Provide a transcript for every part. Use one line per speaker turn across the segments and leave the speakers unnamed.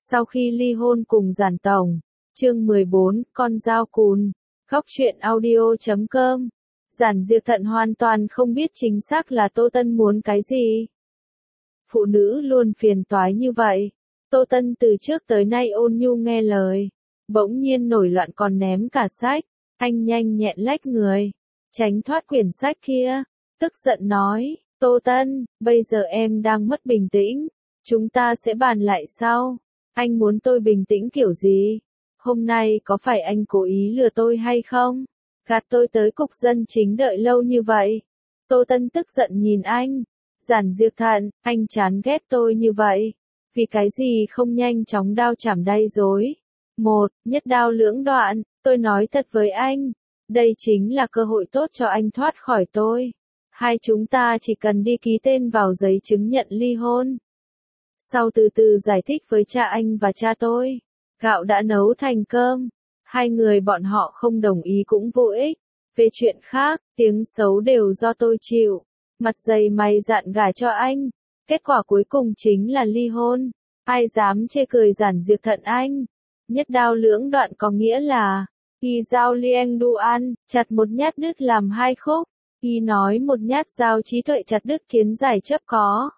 Sau khi ly hôn cùng Giản Tổng. Chương 14, con dao cùn. Góc truyện audio.com. Giản Diệp Thận hoàn toàn không biết chính xác là Tô Tân muốn cái gì. Phụ nữ luôn phiền toái như vậy. Tô Tân từ trước tới nay ôn nhu nghe lời. Bỗng nhiên nổi loạn còn ném cả sách. Anh nhanh nhẹn lách người. Tránh thoát quyển sách kia. Tức giận nói, Tô Tân, bây giờ em đang mất bình tĩnh. Chúng ta sẽ bàn lại sau. Anh muốn tôi bình tĩnh kiểu gì? Hôm nay có phải anh cố ý lừa tôi hay không? Gạt tôi tới cục dân chính đợi lâu như vậy. Tô Tân tức giận nhìn anh. Giản Diệp Thận, anh chán ghét tôi như vậy. Vì cái gì không nhanh chóng đao chảm đay dối? Nhất đao lưỡng đoạn, tôi nói thật với anh. Đây chính là cơ hội tốt cho anh thoát khỏi tôi. Hai chúng ta chỉ cần đi ký tên vào giấy chứng nhận ly hôn. Sau từ từ giải thích với cha anh và cha tôi. Gạo đã nấu thành cơm. Hai người bọn họ không đồng ý cũng vô ích. Về chuyện khác, tiếng xấu đều do tôi chịu. Mặt dày mày dạn gả cho anh. Kết quả cuối cùng chính là ly hôn. Ai dám chê cười Giản Diệp Thận anh. Nhất đao lưỡng đoạn có nghĩa là y dao lieng duan, chặt một nhát đứt làm hai khúc. Y nói một nhát dao trí tuệ chặt đứt kiến giải chấp có.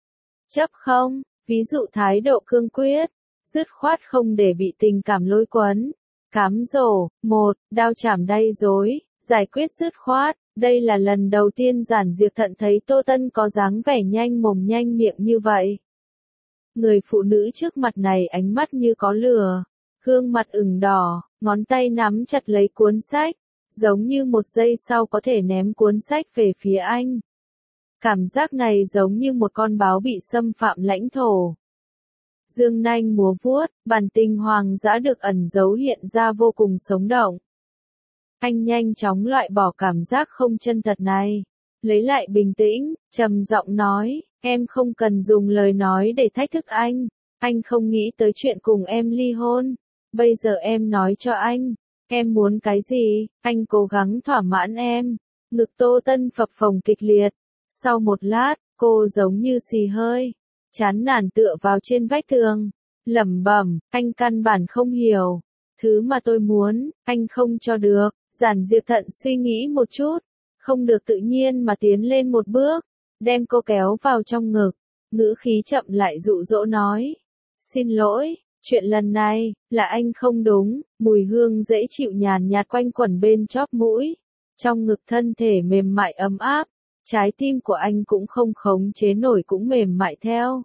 Chấp không, ví dụ thái độ cương quyết, dứt khoát không để bị tình cảm lôi cuốn. Cám dỗ, đao chảm đay dối, giải quyết dứt khoát. Đây là lần đầu tiên Giản Diệp Thận thấy Tô Tân có dáng vẻ nhanh mồm nhanh miệng như vậy. Người phụ nữ trước mặt này ánh mắt như có lửa, gương mặt ửng đỏ, ngón tay nắm chặt lấy cuốn sách, giống như một giây sau có thể ném cuốn sách về phía anh. Cảm giác này giống như một con báo bị xâm phạm lãnh thổ. Dương nanh múa vuốt, bản tình hoang dã được ẩn giấu hiện ra vô cùng sống động. Anh nhanh chóng loại bỏ cảm giác không chân thật này. Lấy lại bình tĩnh, trầm giọng nói, em không cần dùng lời nói để thách thức anh. Anh không nghĩ tới chuyện cùng em ly hôn. Bây giờ em nói cho anh, em muốn cái gì, anh cố gắng thỏa mãn em. Ngực Tô Tân phập phồng kịch liệt. Sau một lát, cô giống như xì hơi, chán nản tựa vào trên vách tường, lẩm bẩm, anh căn bản không hiểu. Thứ mà tôi muốn, anh không cho được. Giản Diệp Thận suy nghĩ một chút, không được tự nhiên mà tiến lên một bước, đem cô kéo vào trong ngực, ngữ khí chậm lại dụ dỗ nói. Xin lỗi, chuyện lần này, là anh không đúng. Mùi hương dễ chịu nhàn nhạt quanh quẩn bên chóp mũi, trong ngực thân thể mềm mại ấm áp. Trái tim của anh cũng không khống chế nổi cũng mềm mại theo.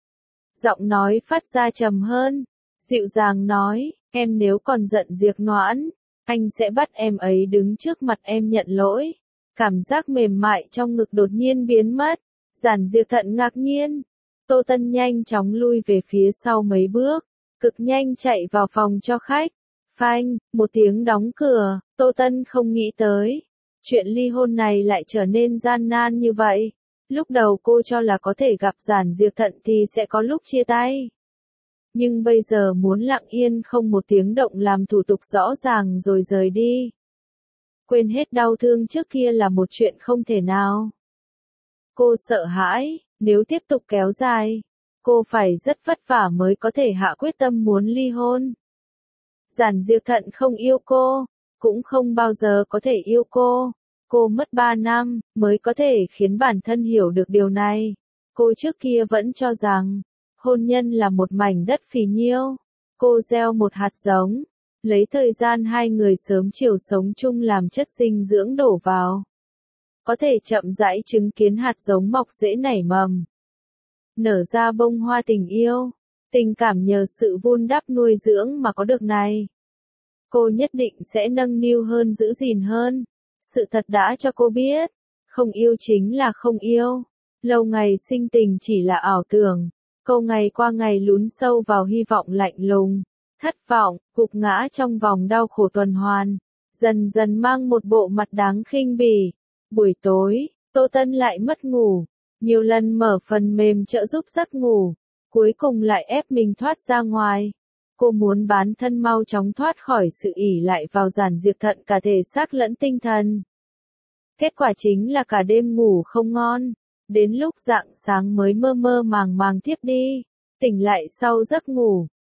Giọng nói phát ra trầm hơn, dịu dàng nói, em nếu còn giận Diệp Noãn, anh sẽ bắt em ấy đứng trước mặt em nhận lỗi. Cảm giác mềm mại trong ngực đột nhiên biến mất. Giản Diệp Thận ngạc nhiên. Tô Tân nhanh chóng lui về phía sau mấy bước, cực nhanh chạy vào phòng cho khách. Phanh, một tiếng đóng cửa. Tô Tân không nghĩ tới chuyện ly hôn này lại trở nên gian nan như vậy. Lúc đầu cô cho là có thể gặp Giản Diệp Thận thì sẽ có lúc chia tay. Nhưng bây giờ muốn lặng yên không một tiếng động làm thủ tục rõ ràng rồi rời đi. Quên hết đau thương trước kia là một chuyện không thể nào. Cô sợ hãi, nếu tiếp tục kéo dài, cô phải rất vất vả mới có thể hạ quyết tâm muốn ly hôn. Giản Diệp Thận không yêu cô, cũng không bao giờ có thể yêu cô. Cô mất 3 năm, mới có thể khiến bản thân hiểu được điều này. Cô trước kia vẫn cho rằng, hôn nhân là một mảnh đất phì nhiêu. Cô gieo một hạt giống, lấy thời gian hai người sớm chiều sống chung làm chất dinh dưỡng đổ vào. Có thể chậm rãi chứng kiến hạt giống mọc rễ nảy mầm. Nở ra bông hoa tình yêu, tình cảm nhờ sự vun đắp nuôi dưỡng mà có được này. Cô nhất định sẽ nâng niu hơn giữ gìn hơn. Sự thật đã cho cô biết, không yêu chính là không yêu. Lâu ngày sinh tình chỉ là ảo tưởng. Cô ngày qua ngày lún sâu vào hy vọng lạnh lùng, thất vọng, gục ngã trong vòng đau khổ tuần hoàn, dần dần mang một bộ mặt đáng khinh bỉ. Buổi tối, Tô Tân lại mất ngủ, nhiều lần mở phần mềm trợ giúp giấc ngủ, cuối cùng lại ép mình thoát ra ngoài. Cô muốn bản thân mau chóng thoát khỏi sự ỷ lại vào Giản Diệp Thận cả thể xác lẫn tinh thần. Kết quả chính là cả đêm ngủ không ngon. Đến lúc rạng sáng mới mơ mơ màng màng thiếp đi, tỉnh lại sau giấc ngủ,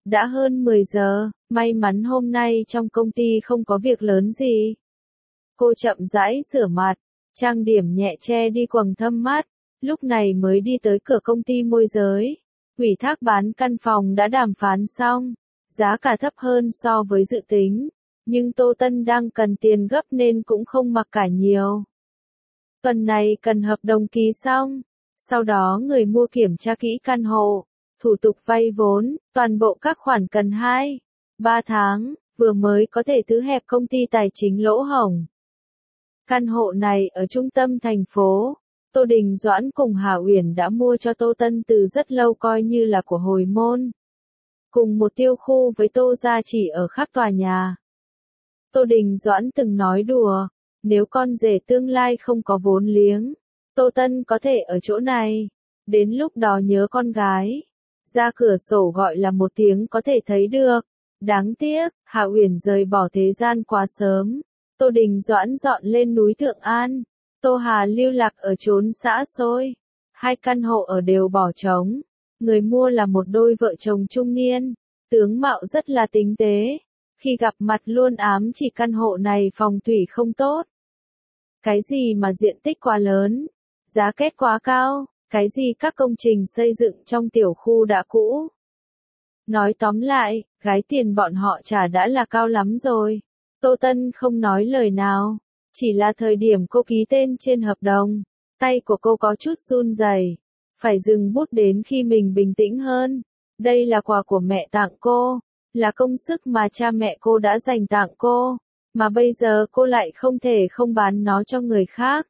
Đã hơn 10 giờ, may mắn hôm nay trong công ty không có việc lớn gì. Cô chậm rãi rửa mặt, trang điểm nhẹ che đi quầng thâm mắt, lúc này mới đi tới cửa công ty môi giới. Ủy thác bán căn phòng đã đàm phán xong, giá cả thấp hơn so với dự tính, nhưng Tô Tân đang cần tiền gấp nên cũng không mặc cả nhiều. Tuần này cần hợp đồng ký xong, sau đó người mua kiểm tra kỹ căn hộ, thủ tục vay vốn, toàn bộ các khoản cần 2-3 tháng, vừa mới có thể thu hẹp công ty tài chính lỗ hổng. Căn hộ này ở trung tâm thành phố, Tô Đình Doãn cùng Hà Uyển đã mua cho Tô Tân từ rất lâu coi như là của hồi môn. Cùng một tiêu khu với Tô gia chỉ ở khác tòa nhà. Tô Đình Doãn từng nói đùa, nếu con rể tương lai không có vốn liếng, Tô Tân có thể ở chỗ này, đến lúc đó nhớ con gái. Ra cửa sổ gọi là một tiếng có thể thấy được. Đáng tiếc, Hà Uyển rời bỏ thế gian quá sớm. Tô Đình Doãn dọn lên núi Thượng An. Tô Hà lưu lạc ở chốn xã xôi. 2 căn hộ ở đều bỏ trống. Người mua là một đôi vợ chồng trung niên. Tướng mạo rất là tinh tế. Khi gặp mặt luôn ám chỉ căn hộ này phòng thủy không tốt. Cái gì mà diện tích quá lớn, giá két quá cao, cái gì các công trình xây dựng trong tiểu khu đã cũ. Nói tóm lại, gái tiền bọn họ trả đã là cao lắm rồi. Tô Tân không nói lời nào, chỉ là thời điểm cô ký tên trên hợp đồng, tay của cô có chút run rẩy, phải dừng bút đến khi mình bình tĩnh hơn. Đây là quà của mẹ tặng cô, là công sức mà cha mẹ cô đã dành tặng cô, mà bây giờ cô lại không thể không bán nó cho người khác.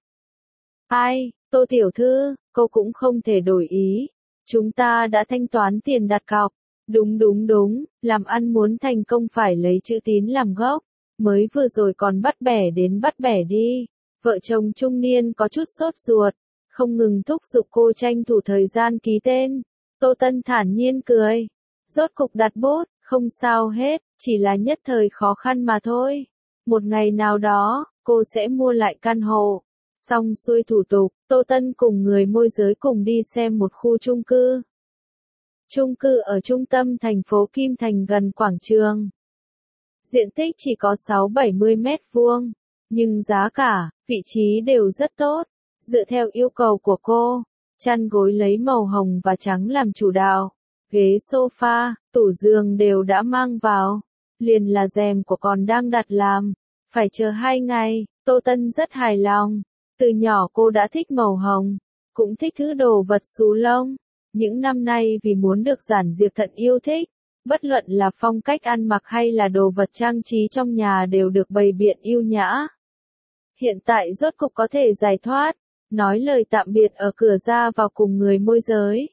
Ai, Tô tiểu thư, cô cũng không thể đổi ý. Chúng ta đã thanh toán tiền đặt cọc. Đúng, làm ăn muốn thành công phải lấy chữ tín làm gốc. Mới vừa rồi còn bắt bẻ đến bắt bẻ đi. Vợ chồng trung niên có chút sốt ruột, không ngừng thúc giục cô tranh thủ thời gian ký tên. Tô Tân thản nhiên cười. Rốt cục đặt bút, không sao hết, chỉ là nhất thời khó khăn mà thôi. Một ngày nào đó, cô sẽ mua lại căn hộ. Xong xuôi thủ tục, Tô Tân cùng người môi giới cùng đi xem một khu chung cư. Chung cư ở trung tâm thành phố Kim Thành gần quảng trường. Diện tích chỉ có 6-70 mét vuông, nhưng giá cả, vị trí đều rất tốt. Dựa theo yêu cầu của cô, chăn gối lấy màu hồng và trắng làm chủ đạo. Ghế sofa, tủ giường đều đã mang vào. Liền là rèm của còn đang đặt làm. Phải chờ 2 ngày, Tô Tân rất hài lòng. Từ nhỏ cô đã thích màu hồng, cũng thích thứ đồ vật xù lông. Những năm nay vì muốn được giản diệt thận yêu thích, bất luận là phong cách ăn mặc hay là đồ vật trang trí trong nhà đều được bày biện yêu nhã. Hiện tại rốt cục có thể giải thoát, nói lời tạm biệt ở cửa ra vào cùng người môi giới.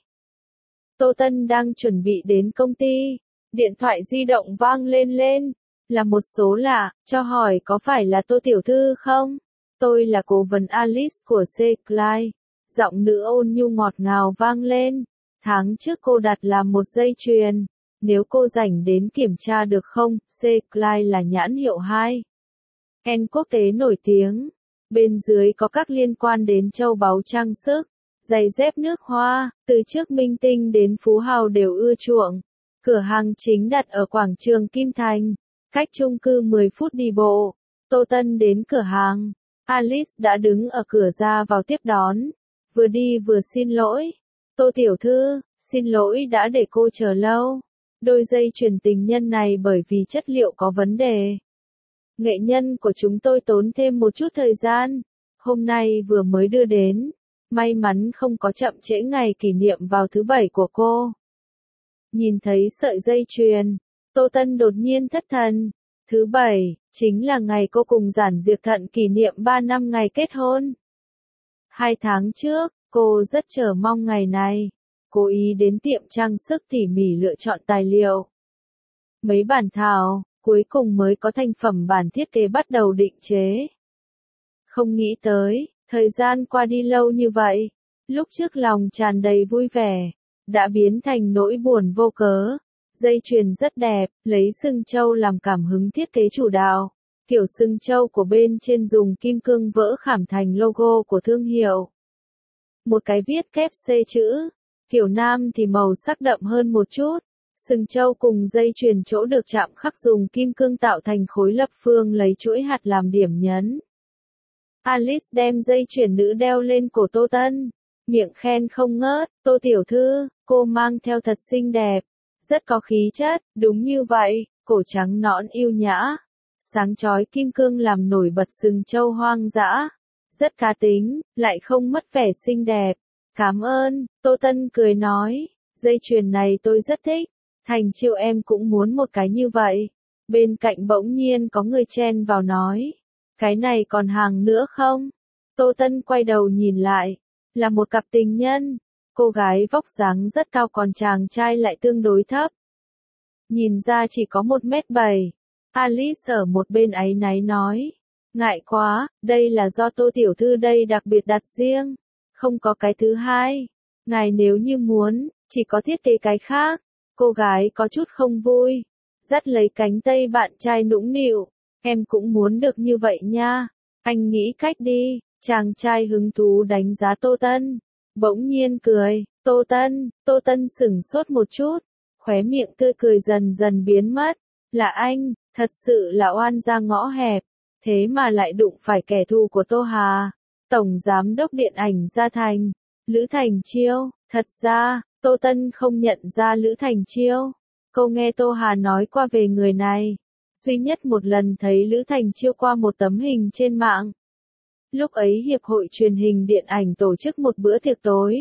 Tô Tân đang chuẩn bị đến công ty, điện thoại di động vang lên, là một số lạ, cho hỏi có phải là Tô tiểu thư không? Tôi là cố vấn Alice của C-Clyde. Giọng nữ ôn nhu ngọt ngào vang lên. Tháng trước cô đặt làm một dây chuyền. Nếu cô rảnh đến kiểm tra được không? C-Clyde là nhãn hiệu 2N quốc tế nổi tiếng. Bên dưới có các liên quan đến châu báu trang sức, giày dép nước hoa, từ trước minh tinh đến phú hào đều ưa chuộng. Cửa hàng chính đặt ở quảng trường Kim Thành, cách chung cư 10 phút đi bộ. Tô Tân đến cửa hàng. Alice đã đứng ở cửa ra vào tiếp đón, vừa đi vừa xin lỗi. Tô tiểu thư, xin lỗi đã để cô chờ lâu. Đôi dây chuyền tình nhân này bởi vì chất liệu có vấn đề. Nghệ nhân của chúng tôi tốn thêm một chút thời gian, hôm nay vừa mới đưa đến. May mắn không có chậm trễ ngày kỷ niệm vào thứ 7 của cô. Nhìn thấy sợi dây chuyền, Tô Tân đột nhiên thất thần. Thứ 7, chính là ngày cô cùng Giản Diệp Thận kỷ niệm 3 năm ngày kết hôn. 2 tháng trước, cô rất chờ mong ngày này. Cố ý đến tiệm trang sức tỉ mỉ lựa chọn tài liệu. Mấy bản thảo, cuối cùng mới có thành phẩm bản thiết kế bắt đầu định chế. Không nghĩ tới, thời gian qua đi lâu như vậy, lúc trước lòng tràn đầy vui vẻ, đã biến thành nỗi buồn vô cớ. Dây chuyền rất đẹp, lấy sừng trâu làm cảm hứng thiết kế chủ đạo. Kiểu sừng trâu của bên trên dùng kim cương vỡ khảm thành logo của thương hiệu. Một cái viết kép C chữ. Kiểu nam thì màu sắc đậm hơn một chút. Sừng trâu cùng dây chuyền chỗ được chạm khắc dùng kim cương tạo thành khối lập phương lấy chuỗi hạt làm điểm nhấn. Alice đem dây chuyền nữ đeo lên cổ Tô Tân, miệng khen không ngớt, Tô tiểu thư, cô mang theo thật xinh đẹp, rất có khí chất, đúng như vậy, cổ trắng nõn yêu nhã, sáng chói kim cương làm nổi bật sừng trâu hoang dã, rất cá tính, lại không mất vẻ xinh đẹp. Cảm ơn, Tô Tân cười nói, dây chuyền này tôi rất thích, Thành Chiêu em cũng muốn một cái như vậy. Bên cạnh bỗng nhiên có người chen vào nói, cái này còn hàng nữa không? Tô Tân quay đầu nhìn lại, là một cặp tình nhân, cô gái vóc dáng rất cao còn chàng trai lại tương đối thấp. Nhìn ra chỉ có 1m7, Alice ở một bên áy náy nói, ngại quá, đây là do Tô tiểu thư đây đặc biệt đặt riêng, không có cái thứ hai, ngài nếu như muốn, chỉ có thiết kế cái khác. Cô gái có chút không vui, dắt lấy cánh tay bạn trai nũng nịu, em cũng muốn được như vậy nha, anh nghĩ cách đi. Chàng trai hứng thú đánh giá Tô Tân, bỗng nhiên cười, Tô Tân sửng sốt một chút, khóe miệng tươi cười dần dần biến mất, là anh, thật sự là oan ra ngõ hẹp, thế mà lại đụng phải kẻ thù của Tô Hà, Tổng Giám đốc Điện ảnh Gia Thành, Lữ Thành Chiêu. Thật ra, Tô Tân không nhận ra Lữ Thành Chiêu, cô nghe Tô Hà nói qua về người này, duy nhất một lần thấy Lữ Thành Chiêu qua một tấm hình trên mạng. Lúc ấy Hiệp hội Truyền hình Điện ảnh tổ chức một bữa tiệc tối.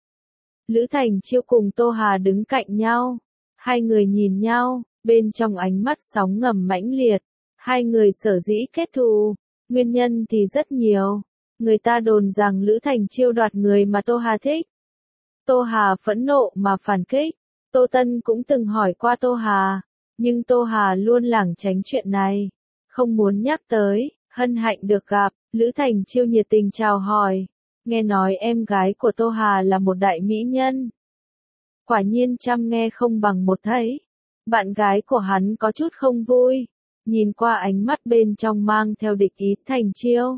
Lữ Thành Chiêu cùng Tô Hà đứng cạnh nhau, hai người nhìn nhau, bên trong ánh mắt sóng ngầm mãnh liệt, hai người sở dĩ kết thù, nguyên nhân thì rất nhiều, người ta đồn rằng Lữ Thành Chiêu đoạt người mà Tô Hà thích. Tô Hà phẫn nộ mà phản kích, Tô Tân cũng từng hỏi qua Tô Hà, nhưng Tô Hà luôn lảng tránh chuyện này, không muốn nhắc tới. Hân hạnh được gặp, Lữ Thành Chiêu nhiệt tình chào hỏi, nghe nói em gái của Tô Hà là một đại mỹ nhân. Quả nhiên trăm nghe không bằng một thấy, bạn gái của hắn có chút không vui, nhìn qua ánh mắt bên trong mang theo địch ý. Thành Chiêu,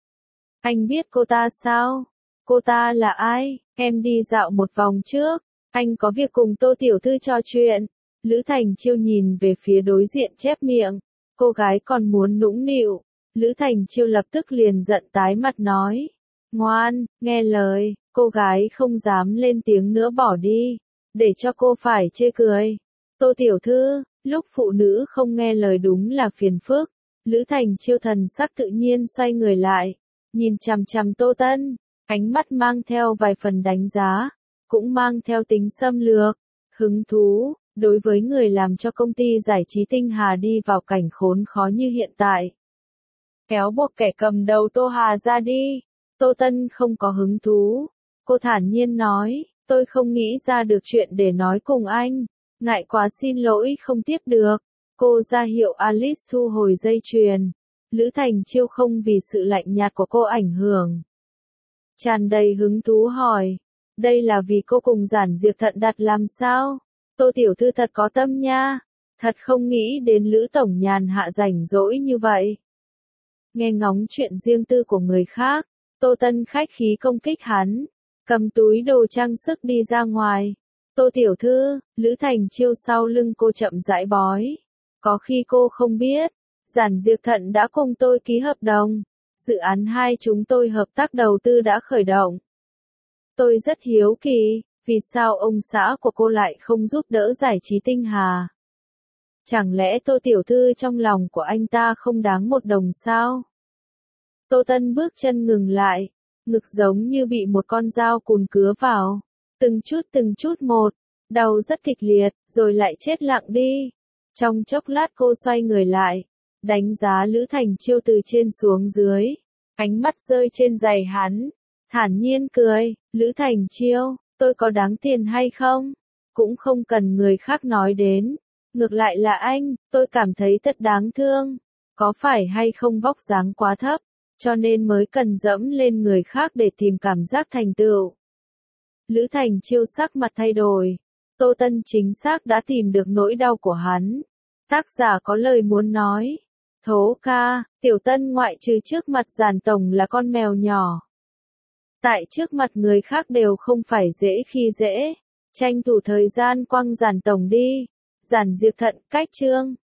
anh biết cô ta sao? Cô ta là ai? Em đi dạo một vòng trước, anh có việc cùng Tô tiểu thư trò chuyện. Lữ Thành Chiêu nhìn về phía đối diện chép miệng, cô gái còn muốn nũng nịu. Lữ Thành Chiêu lập tức liền giận tái mặt nói, ngoan, nghe lời, cô gái không dám lên tiếng nữa bỏ đi, để cho cô phải chê cười. Tô tiểu thư, lúc phụ nữ không nghe lời đúng là phiền phức. Lữ Thành Chiêu thần sắc tự nhiên xoay người lại, nhìn chằm chằm Tô Tân, ánh mắt mang theo vài phần đánh giá, cũng mang theo tính xâm lược, hứng thú, đối với người làm cho công ty giải trí Tinh Hà đi vào cảnh khốn khó như hiện tại. Kéo buộc kẻ cầm đầu Tô Hà ra đi. Tô Tân không có hứng thú. Cô thản nhiên nói, tôi không nghĩ ra được chuyện để nói cùng anh. Ngại quá xin lỗi không tiếp được. Cô ra hiệu Alice thu hồi dây chuyền. Lữ Thành Chiêu không vì sự lạnh nhạt của cô ảnh hưởng. Tràn đầy hứng thú hỏi, đây là vì cô cùng Giản Diệp Thận đặt làm sao? Tô tiểu thư thật có tâm nha. Thật không nghĩ đến Lữ tổng nhàn hạ rảnh rỗi như vậy. Nghe ngóng chuyện riêng tư của người khác, Tô Tân khách khí công kích hắn, cầm túi đồ trang sức đi ra ngoài. Tô tiểu thư, Lữ Thành Chiêu sau lưng cô chậm rãi bói. Có khi cô không biết, Giản Diệp Thận đã cùng tôi ký hợp đồng. Dự án hai chúng tôi hợp tác đầu tư đã khởi động. Tôi rất hiếu kỳ, vì sao ông xã của cô lại không giúp đỡ giải trí Tinh Hà? Chẳng lẽ Tô tiểu thư trong lòng của anh ta không đáng một đồng sao? Tô Tân bước chân ngừng lại, ngực giống như bị một con dao cùn cứa vào, từng chút một, đau rất kịch liệt, rồi lại chết lặng đi. Trong chốc lát cô xoay người lại, đánh giá Lữ Thành Chiêu từ trên xuống dưới, ánh mắt rơi trên giày hắn, thản nhiên cười, Lữ Thành Chiêu, tôi có đáng tiền hay không? Cũng không cần người khác nói đến. Ngược lại là anh, tôi cảm thấy thật đáng thương. Có phải hay không vóc dáng quá thấp, cho nên mới cần dẫm lên người khác để tìm cảm giác thành tựu. Lữ Thành Chiêu sắc mặt thay đổi. Tô Tân chính xác đã tìm được nỗi đau của hắn. Tác giả có lời muốn nói. Thố ca, Tiểu Tân ngoại trừ trước mặt Giản tổng là con mèo nhỏ. Tại trước mặt người khác đều không phải dễ khi dễ. Tranh thủ thời gian quăng Giản tổng đi. Giản diệt thận, cách chương.